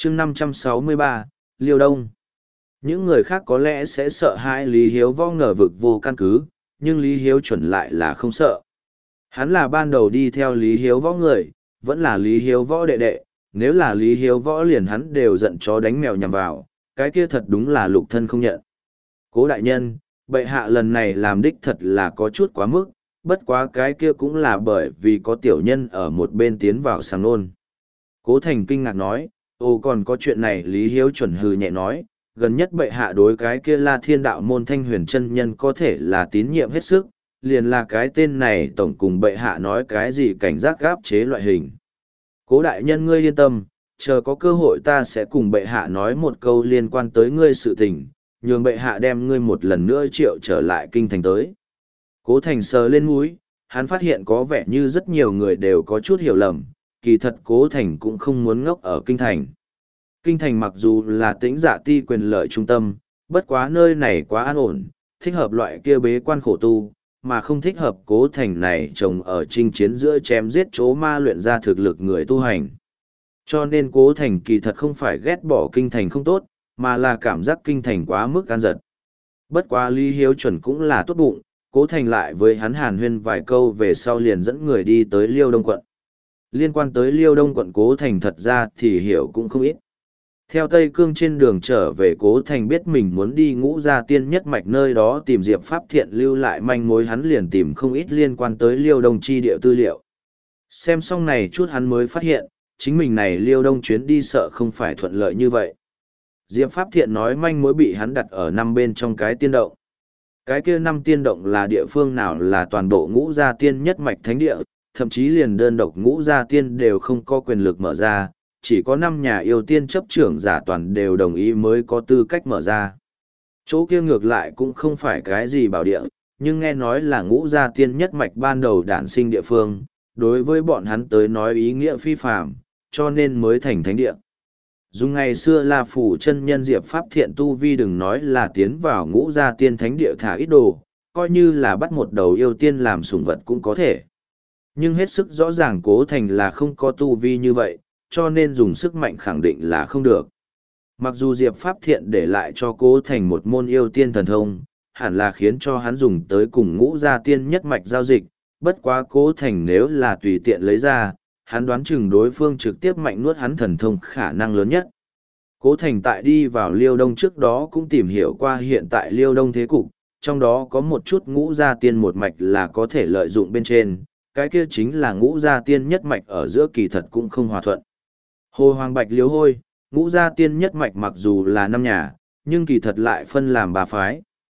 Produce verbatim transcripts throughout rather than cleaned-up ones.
chương năm trăm sáu mươi ba, Liêu Đông. Những người khác có lẽ sẽ sợ hãi Lý Hiếu Võ ngờ vực vô căn cứ, nhưng Lý Hiếu chuẩn lại là không sợ. Hắn là ban đầu đi theo Lý Hiếu Võ người, vẫn là Lý Hiếu Võ đệ đệ, nếu là Lý Hiếu Võ liền hắn đều giận chó đánh mèo nhằm vào, cái kia thật đúng là lục thân không nhận. Cố đại nhân, bệ hạ lần này làm đích thật là có chút quá mức, bất quá cái kia cũng là bởi vì có tiểu nhân ở một bên tiến vào sàng nôn. Cố Thành kinh ngạc nói, ồ còn có chuyện này. Lý Hiếu chuẩn hừ nhẹ nói, gần nhất bệ hạ đối cái kia La Thiên đạo môn Thanh Huyền chân nhân có thể là tín nhiệm hết sức, liền là cái tên này tổng cùng bệ hạ nói cái gì cảnh giác gáp chế loại hình. Cố đại nhân ngươi yên tâm, chờ có cơ hội ta sẽ cùng bệ hạ nói một câu liên quan tới ngươi sự tình, nhường bệ hạ đem ngươi một lần nữa triệu trở lại kinh thành tới. Cố Thành sờ lên mũi, hắn phát hiện có vẻ như rất nhiều người đều có chút hiểu lầm, kỳ thật Cố Thành cũng không muốn ngốc ở kinh thành. Kinh thành mặc dù là tĩnh dạ ti quyền lợi trung tâm, bất quá nơi này quá an ổn, thích hợp loại kia bế quan khổ tu, mà không thích hợp Cố Thành này trồng ở chinh chiến giữa chém giết chỗ ma luyện ra thực lực người tu hành. Cho nên Cố Thành kỳ thật không phải ghét bỏ kinh thành không tốt, mà là cảm giác kinh thành quá mức an giật. Bất quá Lý Hiếu chuẩn cũng là tốt bụng, Cố Thành lại với hắn hàn huyên vài câu về sau liền dẫn người đi tới Liêu Đông quận. Liên quan tới Liêu Đông quận Cố Thành thật ra thì hiểu cũng không ít. Theo Tây Cương trên đường trở về Cố Thành biết mình muốn đi Ngũ Gia Tiên nhất mạch nơi đó tìm Diệp Pháp Thiện lưu lại manh mối, hắn liền tìm không ít liên quan tới Liêu Đông chi địa tư liệu. Xem xong này chút hắn mới phát hiện, chính mình này Liêu Đông chuyến đi sợ không phải thuận lợi như vậy. Diệp Pháp Thiện nói manh mối bị hắn đặt ở năm bên trong cái tiên động. Cái kia năm tiên động là địa phương nào là toàn bộ Ngũ Gia Tiên nhất mạch thánh địa, thậm chí liền đơn độc Ngũ Gia Tiên đều không có quyền lực mở ra, chỉ có năm nhà yêu tiên chấp trưởng giả toàn đều đồng ý mới có tư cách mở ra. Chỗ kia ngược lại cũng không phải cái gì bảo địa, nhưng nghe nói là Ngũ Gia Tiên nhất mạch ban đầu đản sinh địa phương, đối với bọn hắn tới nói ý nghĩa phi phàm, cho nên mới thành thánh địa. Dùng ngày xưa là phủ chân nhân Diệp Pháp Thiện tu vi đừng nói là tiến vào Ngũ Gia Tiên thánh địa thả ít đồ, coi như là bắt một đầu yêu tiên làm sủng vật cũng có thể. Nhưng hết sức rõ ràng Cố Thành là không có tu vi như vậy, cho nên dùng sức mạnh khẳng định là không được. Mặc dù Diệp Pháp Thiện để lại cho Cố Thành một môn yêu tiên thần thông, hẳn là khiến cho hắn dùng tới cùng Ngũ Gia Tiên nhất mạch giao dịch, bất quá Cố Thành nếu là tùy tiện lấy ra, hắn đoán chừng đối phương trực tiếp mạnh nuốt hắn thần thông khả năng lớn nhất. Cố Thành tại đi vào Liêu Đông trước đó cũng tìm hiểu qua hiện tại Liêu Đông thế cục, trong đó có một chút Ngũ Gia Tiên một mạch là có thể lợi dụng bên trên, cái kia chính là Ngũ Gia Tiên nhất mạch ở giữa kỳ thật cũng không hòa thuận. Hồ Hoàng Bạch Liêu Hôi, Ngũ Gia Tiên nhất mạch mặc dù là năm nhà, nhưng kỳ thật lại phân làm ba phái.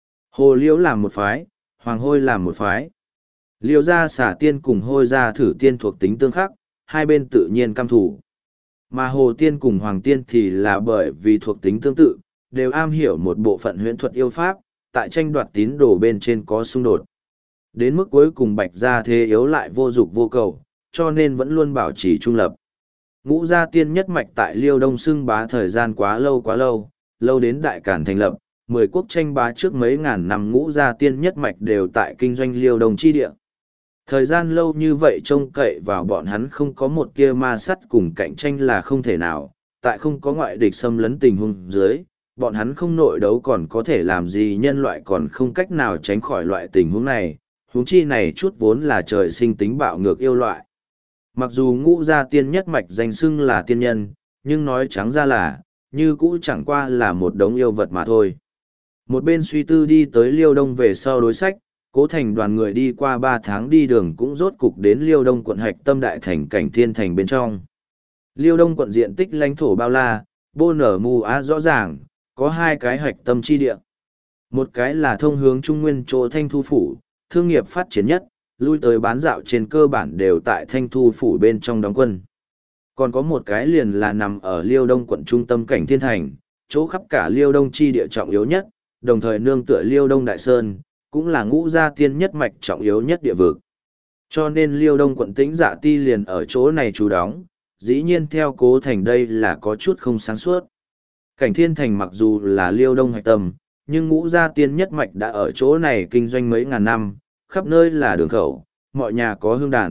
Hồ Liễu làm một phái, Hoàng Hôi làm một phái. Liêu Gia xả tiên cùng Hôi Gia thử tiên thuộc tính tương khắc, hai bên tự nhiên cam thủ. Mà Hồ Tiên cùng Hoàng Tiên thì là bởi vì thuộc tính tương tự, đều am hiểu một bộ phận huyễn thuật yêu pháp, tại tranh đoạt tín đồ bên trên có xung đột. Đến mức cuối cùng Bạch Gia thế yếu lại vô dục vô cầu, cho nên vẫn luôn bảo trì trung lập. Ngũ Gia Tiên nhất mạch tại Liêu Đông xưng bá thời gian quá lâu quá lâu, lâu đến Đại Càn thành lập, mười quốc tranh bá trước mấy ngàn năm Ngũ Gia Tiên nhất mạch đều tại kinh doanh Liêu Đông chi địa. Thời gian lâu như vậy trông cậy vào bọn hắn không có một tia ma sắt cùng cạnh tranh là không thể nào, tại không có ngoại địch xâm lấn tình huống dưới, bọn hắn không nội đấu còn có thể làm gì, nhân loại còn không cách nào tránh khỏi loại tình huống này, huống chi này chút vốn là trời sinh tính bạo ngược yêu loại. Mặc dù Ngũ Gia Tiên nhất mạch danh xưng là tiên nhân, nhưng nói trắng ra là, như cũ chẳng qua là một đống yêu vật mà thôi. Một bên suy tư đi tới Liêu Đông về sau đối sách, Cố Thành đoàn người đi qua ba tháng đi đường cũng rốt cục đến Liêu Đông quận hạch tâm đại thành cảnh thiên thành bên trong. Liêu Đông quận diện tích lãnh thổ bao la, bô nở mù á rõ ràng, có hai cái hạch tâm chi địa. Một cái là thông hướng trung nguyên chỗ Thanh Thu Phủ, thương nghiệp phát triển nhất, lui tới bán dạo trên cơ bản đều tại Thanh Thu Phủ bên trong đóng quân. Còn có một cái liền là nằm ở Liêu Đông quận trung tâm cảnh thiên thành, chỗ khắp cả Liêu Đông chi địa trọng yếu nhất, đồng thời nương tựa Liêu Đông Đại Sơn, cũng là Ngũ Gia Tiên nhất mạch trọng yếu nhất địa vực. Cho nên Liêu Đông quận Tĩnh Dạ Ti liền ở chỗ này trú đóng, dĩ nhiên theo Cố Thành đây là có chút không sáng suốt. Cảnh thiên thành mặc dù là Liêu Đông hạch tâm, nhưng Ngũ Gia Tiên nhất mạch đã ở chỗ này kinh doanh mấy ngàn năm, khắp nơi là đường khẩu, mọi nhà có hương đàn,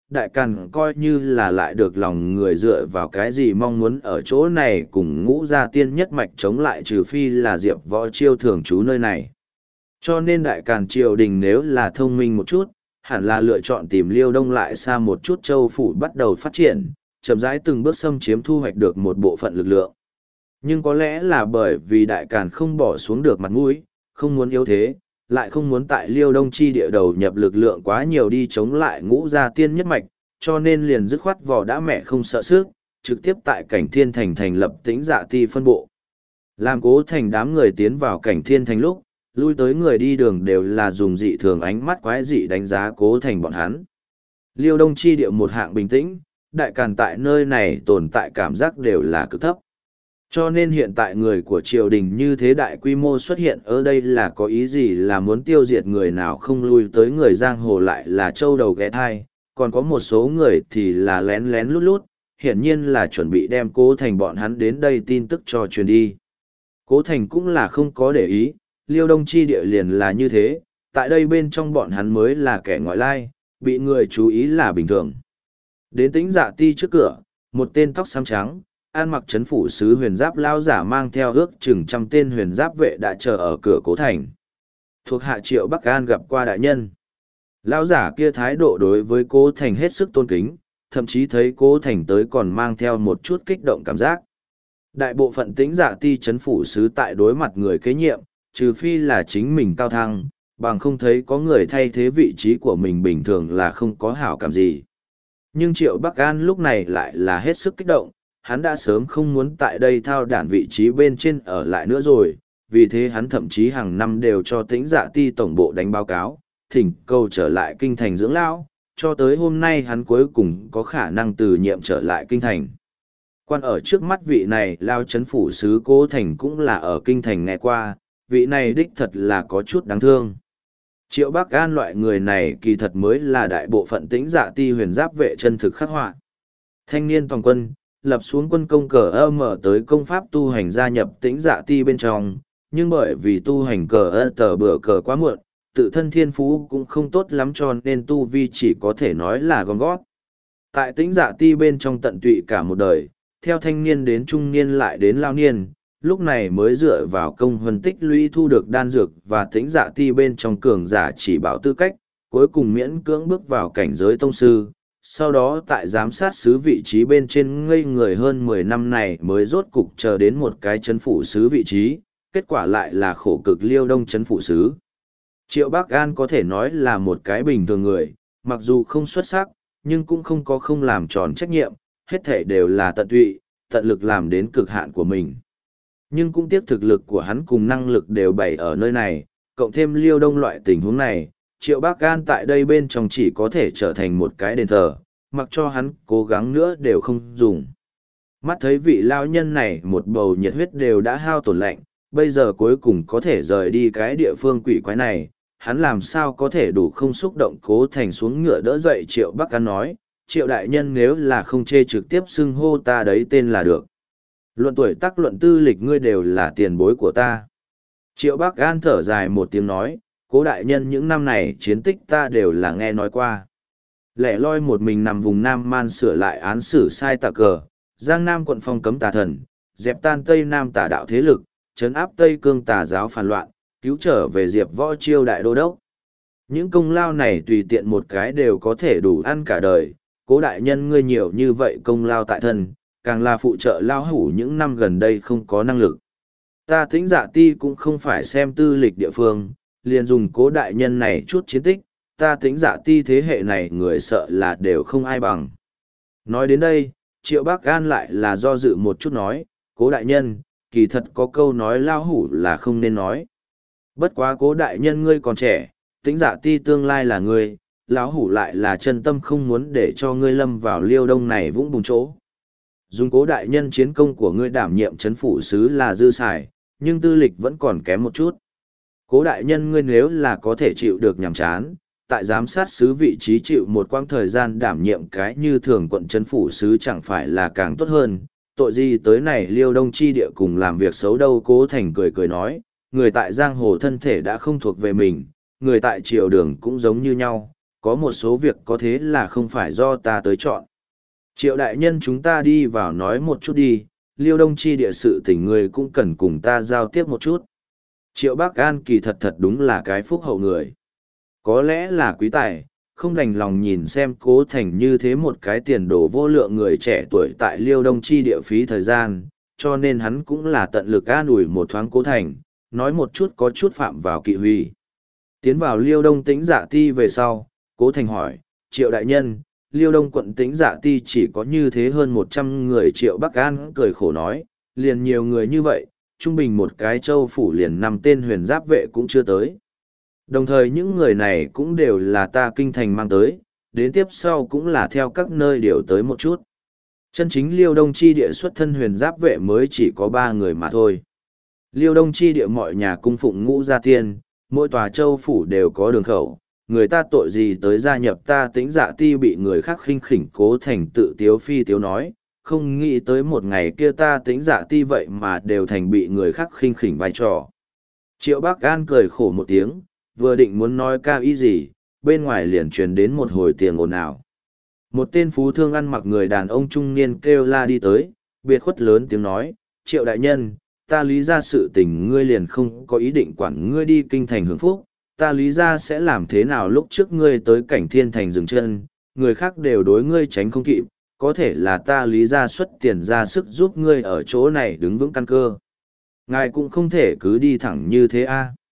đại càn coi như là lại được lòng người dựa vào cái gì mong muốn ở chỗ này cùng ngũ gia tiên nhất mạch chống lại, trừ phi là Diệp Võ Chiêu thường trú nơi này. Cho nên đại càn triều đình nếu là thông minh một chút, hẳn là lựa chọn tìm Liêu Đông lại xa một chút châu phủ bắt đầu phát triển, chậm rãi từng bước xâm chiếm thu hoạch được một bộ phận lực lượng. Nhưng có lẽ là bởi vì đại càn không bỏ xuống được mặt mũi, không muốn yếu thế, lại không muốn tại Liêu Đông chi địa đầu nhập lực lượng quá nhiều đi chống lại ngũ gia tiên nhất mạch, cho nên liền dứt khoát vỏ đã mẹ không sợ sức, trực tiếp tại cảnh thiên thành thành lập Tĩnh Dạ Ti phân bộ. Làm Cố Thành đám người tiến vào cảnh thiên thành lúc, lui tới người đi đường đều là dùng dị thường ánh mắt quái dị đánh giá Cố Thành bọn hắn. Liêu Đông chi địa một hạng bình tĩnh, đại càn tại nơi này tồn tại cảm giác đều là cực thấp. Cho nên hiện tại người của triều đình như thế đại quy mô xuất hiện ở đây là có ý gì, là muốn tiêu diệt người nào không lui tới người giang hồ lại là trâu đầu ghé thai, còn có một số người thì là lén lén lút lút, hiển nhiên là chuẩn bị đem Cố Thành bọn hắn đến đây tin tức cho truyền đi. Cố Thành cũng là không có để ý, Liêu Đông chi địa liền là như thế, tại đây bên trong bọn hắn mới là kẻ ngoại lai, bị người chú ý là bình thường. Đến Tĩnh Dạ Ti trước cửa, một tên tóc xám trắng, an mặc chấn phủ sứ huyền giáp lao giả mang theo ước chừng trăm tên huyền giáp vệ đã chờ ở cửa Cố Thành. Thuộc hạ Triệu Bắc An gặp qua đại nhân. Lao giả kia thái độ đối với Cố Thành hết sức tôn kính, thậm chí thấy Cố Thành tới còn mang theo một chút kích động cảm giác. Đại bộ phận Tĩnh Dạ Ti chấn phủ sứ tại đối mặt người kế nhiệm, trừ phi là chính mình cao thăng, bằng không thấy có người thay thế vị trí của mình bình thường là không có hảo cảm gì. Nhưng Triệu Bắc An lúc này lại là hết sức kích động, hắn đã sớm không muốn tại đây thao đản vị trí bên trên ở lại nữa rồi, vì thế hắn thậm chí hàng năm đều cho Tĩnh Dạ Ti tổng bộ đánh báo cáo, thỉnh cầu trở lại kinh thành dưỡng lão, cho tới hôm nay hắn cuối cùng có khả năng từ nhiệm trở lại kinh thành. Quan ở trước mắt vị này lao chấn phủ sứ Cố Thành cũng là ở kinh thành nghe qua, vị này đích thật là có chút đáng thương. Triệu Bắc An loại người này kỳ thật mới là đại bộ phận Tĩnh Dạ Ti huyền giáp vệ chân thực khắc họa. Thanh niên toàn quân, lập xuống quân công cờ ơ mở tới công pháp tu hành gia nhập Tĩnh Dạ Ti bên trong, nhưng bởi vì tu hành cờ ơ tờ bữa cờ quá muộn, tự thân thiên phú cũng không tốt lắm cho nên tu vi chỉ có thể nói là gom gót. Tại Tĩnh Dạ Ti bên trong tận tụy cả một đời, theo thanh niên đến trung niên lại đến lao niên, lúc này mới dựa vào công huân tích lũy thu được đan dược và Tĩnh Dạ Ti bên trong cường giả chỉ bảo tư cách, cuối cùng miễn cưỡng bước vào cảnh giới tông sư. Sau đó tại giám sát sứ vị trí bên trên ngây người hơn mười năm này mới rốt cục chờ đến một cái chấn phủ sứ vị trí, kết quả lại là khổ cực Liêu Đông chấn phủ sứ. Triệu Bắc An có thể nói là một cái bình thường người, mặc dù không xuất sắc, nhưng cũng không có không làm tròn trách nhiệm, hết thể đều là tận tụy, tận lực làm đến cực hạn của mình. Nhưng cũng tiếc thực lực của hắn cùng năng lực đều bày ở nơi này, cộng thêm Liêu Đông loại tình huống này, Triệu Bắc An tại đây bên trong chỉ có thể trở thành một cái đền thờ, mặc cho hắn cố gắng nữa đều không dùng. Mắt thấy vị lao nhân này một bầu nhiệt huyết đều đã hao tổn lạnh, bây giờ cuối cùng có thể rời đi cái địa phương quỷ quái này, hắn làm sao có thể đủ không xúc động. Cố Thành xuống ngựa đỡ dậy Triệu Bắc An nói, Triệu đại nhân nếu là không chê trực tiếp xưng hô ta đấy tên là được. Luận tuổi tác luận tư lịch ngươi đều là tiền bối của ta. Triệu Bắc An thở dài một tiếng nói, Cố đại nhân những năm này chiến tích ta đều là nghe nói qua. Lẻ loi một mình nằm vùng Nam Man sửa lại án xử sai tà cờ, Giang Nam quận phong cấm tà thần, dẹp tan Tây Nam tà đạo thế lực, trấn áp Tây Cương tà giáo phản loạn, cứu trở về Diệp Võ Chiêu đại đô đốc. Những công lao này tùy tiện một cái đều có thể đủ ăn cả đời, Cố đại nhân ngươi nhiều như vậy công lao tại thân, càng là phụ trợ lao hủ những năm gần đây không có năng lực. Ta Tĩnh Dạ Ti cũng không phải xem tư lịch địa phương, liền dùng Cố đại nhân này chút chiến tích, ta Tĩnh Dạ Ti thế hệ này người sợ là đều không ai bằng. Nói đến đây, Triệu Bắc An lại là do dự một chút nói, Cố đại nhân, kỳ thật có câu nói lao hủ là không nên nói. Bất quá Cố đại nhân ngươi còn trẻ, Tĩnh Dạ Ti tương lai là ngươi, lão hủ lại là chân tâm không muốn để cho ngươi lâm vào Liêu Đông này vũng bùn chỗ. Dùng Cố đại nhân chiến công của ngươi đảm nhiệm trấn phủ sứ là dư xài, nhưng tư lịch vẫn còn kém một chút. Cố đại nhân ngươi nếu là có thể chịu được nhàm chán, tại giám sát sứ vị trí chịu một quãng thời gian đảm nhiệm cái như thường quận trấn phủ sứ chẳng phải là càng tốt hơn. Tội gì tới này Liêu Đông chi địa cùng làm việc xấu đâu. Cố Thành cười cười nói, người tại giang hồ thân thể đã không thuộc về mình, người tại triều đường cũng giống như nhau, có một số việc có thế là không phải do ta tới chọn. Triệu đại nhân, chúng ta đi vào nói một chút đi, Liêu Đông chi địa sự tình người cũng cần cùng ta giao tiếp một chút. Triệu Bắc An kỳ thật thật đúng là cái phúc hậu người. Có lẽ là quý tài, không đành lòng nhìn xem Cố Thành như thế một cái tiền đồ vô lượng người trẻ tuổi tại Liêu Đông chi địa phí thời gian, cho nên hắn cũng là tận lực an ủi một thoáng Cố Thành, nói một chút có chút phạm vào kỵ huy. Tiến vào Liêu Đông Tĩnh Dạ Ti về sau, Cố Thành hỏi, Triệu đại nhân, Liêu Đông quận Tĩnh Dạ Ti chỉ có như thế hơn một trăm người. Triệu Bắc An cười khổ nói, liền nhiều người như vậy, trung bình một cái châu phủ liền năm tên huyền giáp vệ cũng chưa tới. Đồng thời những người này cũng đều là ta kinh thành mang tới, đến tiếp sau cũng là theo các nơi điều tới một chút. Chân chính Liêu Đông chi địa xuất thân huyền giáp vệ mới chỉ có ba người mà thôi. Liêu Đông chi địa mọi nhà cung phụng ngũ gia tiên, mỗi tòa châu phủ đều có đường khẩu, người ta tội gì tới gia nhập ta Tĩnh Dạ Ti bị người khác khinh khỉnh. Cố Thành tự tiếu phi tiếu nói, không nghĩ tới một ngày kia ta Tĩnh Dạ Ti vậy mà đều thành bị người khác khinh khỉnh vai trò. Triệu Bắc An cười khổ một tiếng, vừa định muốn nói cao ý gì, bên ngoài liền truyền đến một hồi tiếng ồn ào. Một tên phú thương ăn mặc người đàn ông trung niên kêu la đi tới, biệt khuất lớn tiếng nói, Triệu đại nhân, ta lý ra sự tình ngươi liền không có ý định quản ngươi đi kinh thành hưởng phúc, ta lý ra sẽ làm thế nào lúc trước ngươi tới cảnh thiên thành dừng chân, người khác đều đối ngươi tránh không kịp, có thể là ta lý ra xuất tiền ra sức giúp ngươi ở chỗ này đứng vững căn cơ. Ngài cũng không thể cứ đi thẳng như thế a.